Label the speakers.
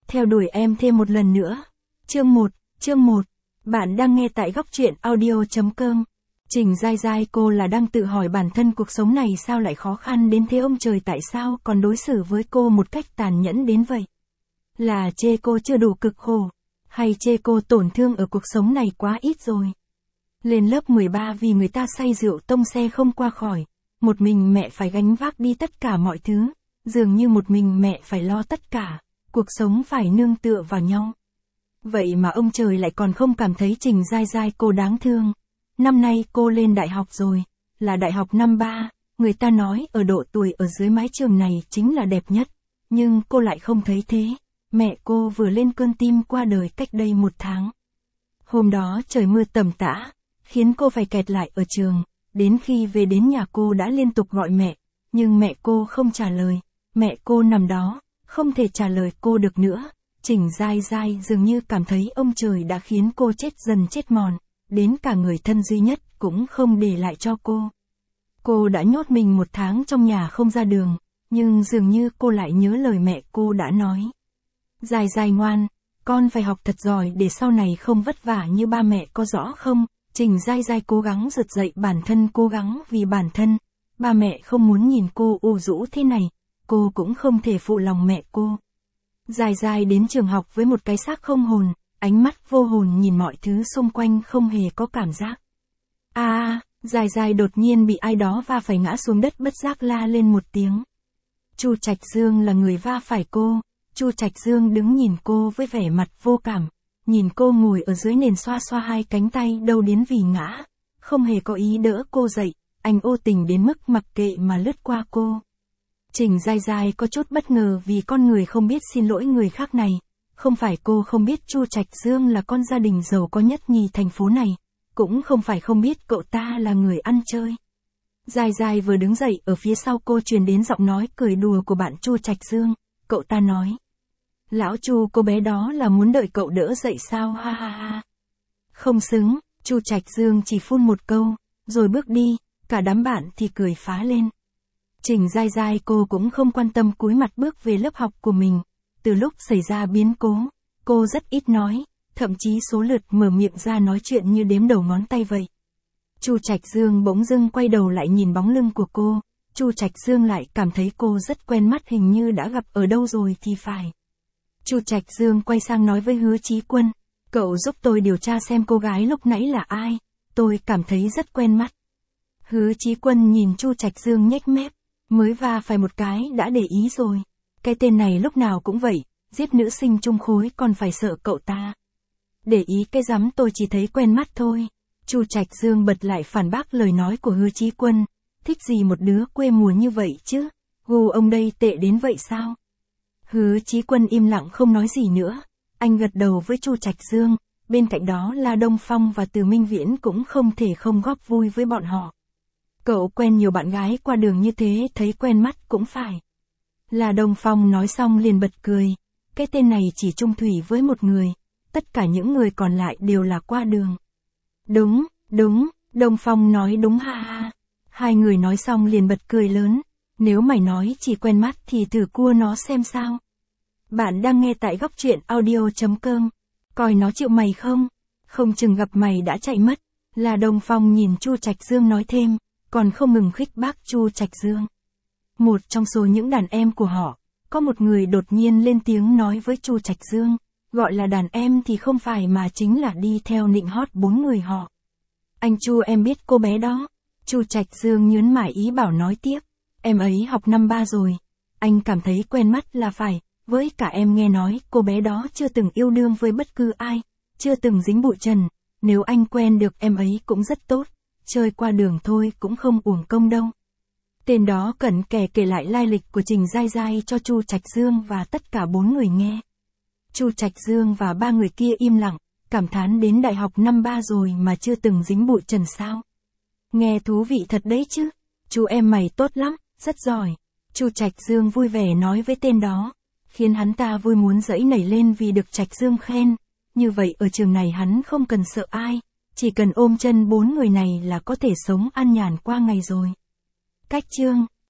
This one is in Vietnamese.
Speaker 1: Theo đuổi em thêm một lần nữa. Chương 1. Bạn đang nghe tại góc truyện audio.com. Trình Giai Giai, cô là đang tự hỏi bản thân cuộc sống này sao lại khó khăn đến thế, ông trời tại sao còn đối xử với cô một cách tàn nhẫn đến vậy? Là chê cô chưa đủ cực khổ, hay chê cô tổn thương ở cuộc sống này quá ít rồi? Lên lớp 13 vì người ta say rượu tông xe không qua khỏi, một mình mẹ phải gánh vác đi tất cả mọi thứ, dường như một mình mẹ phải lo tất cả, cuộc sống phải nương tựa vào nhau. Vậy mà ông trời lại còn không cảm thấy Trình Giai Giai cô đáng thương. Năm nay cô lên đại học rồi, là đại học năm 3, người ta nói ở độ tuổi ở dưới mái trường này chính là đẹp nhất, nhưng cô lại không thấy thế. Mẹ cô vừa lên cơn tim qua đời cách đây 1 tháng. Hôm đó trời mưa tầm tã, khiến cô phải kẹt lại ở trường, đến khi về đến nhà cô đã liên tục gọi mẹ, nhưng mẹ cô không trả lời, mẹ cô nằm đó, không thể trả lời cô được nữa. Trình Giai Giai dường như cảm thấy ông trời đã khiến cô chết dần chết mòn, đến cả người thân duy nhất cũng không để lại cho cô. Cô đã nhốt mình 1 tháng trong nhà không ra đường, nhưng dường như cô lại nhớ lời mẹ cô đã nói. Giai Giai ngoan, con phải học thật giỏi để sau này không vất vả như ba mẹ, có rõ không? Trình Giai Giai cố gắng rực dậy bản thân, cố gắng vì bản thân. Ba mẹ không muốn nhìn cô u rũ thế này, cô cũng không thể phụ lòng mẹ cô. Giai Giai đến trường học với một cái xác không hồn, ánh mắt vô hồn nhìn mọi thứ xung quanh không hề có cảm giác. Giai Giai đột nhiên bị ai đó va phải ngã xuống đất, bất giác la lên một tiếng. Chu Trạch Dương là người va phải cô. Chu Trạch Dương đứng nhìn cô với vẻ mặt vô cảm, nhìn cô ngồi ở dưới nền xoa xoa hai cánh tay đau điếng vì ngã, không hề có ý đỡ cô dậy, anh vô tình đến mức mặc kệ mà lướt qua cô. Trình Giai Giai có chút bất ngờ vì con người không biết xin lỗi người khác này, không phải cô không biết Chu Trạch Dương là con gia đình giàu có nhất nhì thành phố này, cũng không phải không biết cậu ta là người ăn chơi. Giai Giai vừa đứng dậy, ở phía sau cô truyền đến giọng nói cười đùa của bạn Chu Trạch Dương, cậu ta nói. Lão Chu, cô bé đó là muốn đợi cậu đỡ dậy sao, ha ha ha. Không xứng, Chu Trạch Dương chỉ phun một câu, rồi bước đi, cả đám bạn thì cười phá lên. Trình Giai Giai cô cũng không quan tâm, cúi mặt bước về lớp học của mình. Từ lúc xảy ra biến cố, cô rất ít nói, thậm chí số lượt mở miệng ra nói chuyện như đếm đầu ngón tay vậy. Chu Trạch Dương bỗng dưng quay đầu lại nhìn bóng lưng của cô, Chu Trạch Dương lại cảm thấy cô rất quen mắt, hình như đã gặp ở đâu rồi thì phải. Chu Trạch Dương quay sang nói với Hứa Chí Quân, cậu giúp tôi điều tra xem cô gái lúc nãy là ai, tôi cảm thấy rất quen mắt. Hứa Chí Quân nhìn Chu Trạch Dương nhếch mép, mới va phải một cái đã để ý rồi. Cái tên này lúc nào cũng vậy, giết nữ sinh chung khối còn phải sợ cậu ta. Để ý cái rắm, tôi chỉ thấy quen mắt thôi. Chu Trạch Dương bật lại phản bác lời nói của Hứa Chí Quân, thích gì một đứa quê mùa như vậy chứ, gu ông đây tệ đến vậy sao? Hứa Chí Quân im lặng không nói gì nữa, anh gật đầu với Chu Trạch Dương, bên cạnh đó là Đông Phong và Từ Minh Viễn cũng không thể không góp vui với bọn họ. Cậu quen nhiều bạn gái qua đường như thế, thấy quen mắt cũng phải. Là Đông Phong nói xong liền bật cười, cái tên này chỉ chung thủy với một người, tất cả những người còn lại đều là qua đường. Đúng, Đông Phong nói đúng, ha ha. Hai người nói xong liền bật cười lớn, nếu mày nói chỉ quen mắt thì thử cua nó xem sao. Bạn đang nghe tại góc truyện audio.com, coi nó chịu mày không? Không chừng gặp mày đã chạy mất. Là Đông Phong nhìn Chu Trạch Dương nói thêm, còn không ngừng khích bác Chu Trạch Dương. Một trong số những đàn em của họ, có một người đột nhiên lên tiếng nói với Chu Trạch Dương, gọi là đàn em thì không phải mà chính là đi theo nịnh hót 4 người họ. Anh Chu, em biết cô bé đó. Chu Trạch Dương nhớn mải ý bảo nói tiếp, em ấy học năm 3 rồi, anh cảm thấy quen mắt là phải, với cả em nghe nói cô bé đó chưa từng yêu đương với bất cứ ai, chưa từng dính bụi trần, nếu anh quen được em ấy cũng rất tốt, chơi qua đường thôi cũng không uổng công đâu. Tên đó cẩn kề kể lại lai lịch của Trình Giai Giai cho Chu Trạch Dương và tất cả 4 người nghe. Chu Trạch Dương và 3 người kia im lặng, cảm thán đến đại học năm 3 rồi mà chưa từng dính bụi trần sao. Nghe thú vị thật đấy chứ, chú em mày tốt lắm, rất giỏi. Chu Trạch Dương vui vẻ nói với tên đó, khiến hắn ta vui muốn giãy nảy lên vì được Trạch Dương khen. Như vậy ở trường này hắn không cần sợ ai, chỉ cần ôm chân 4 người này là có thể sống an nhàn qua ngày rồi. Cách chương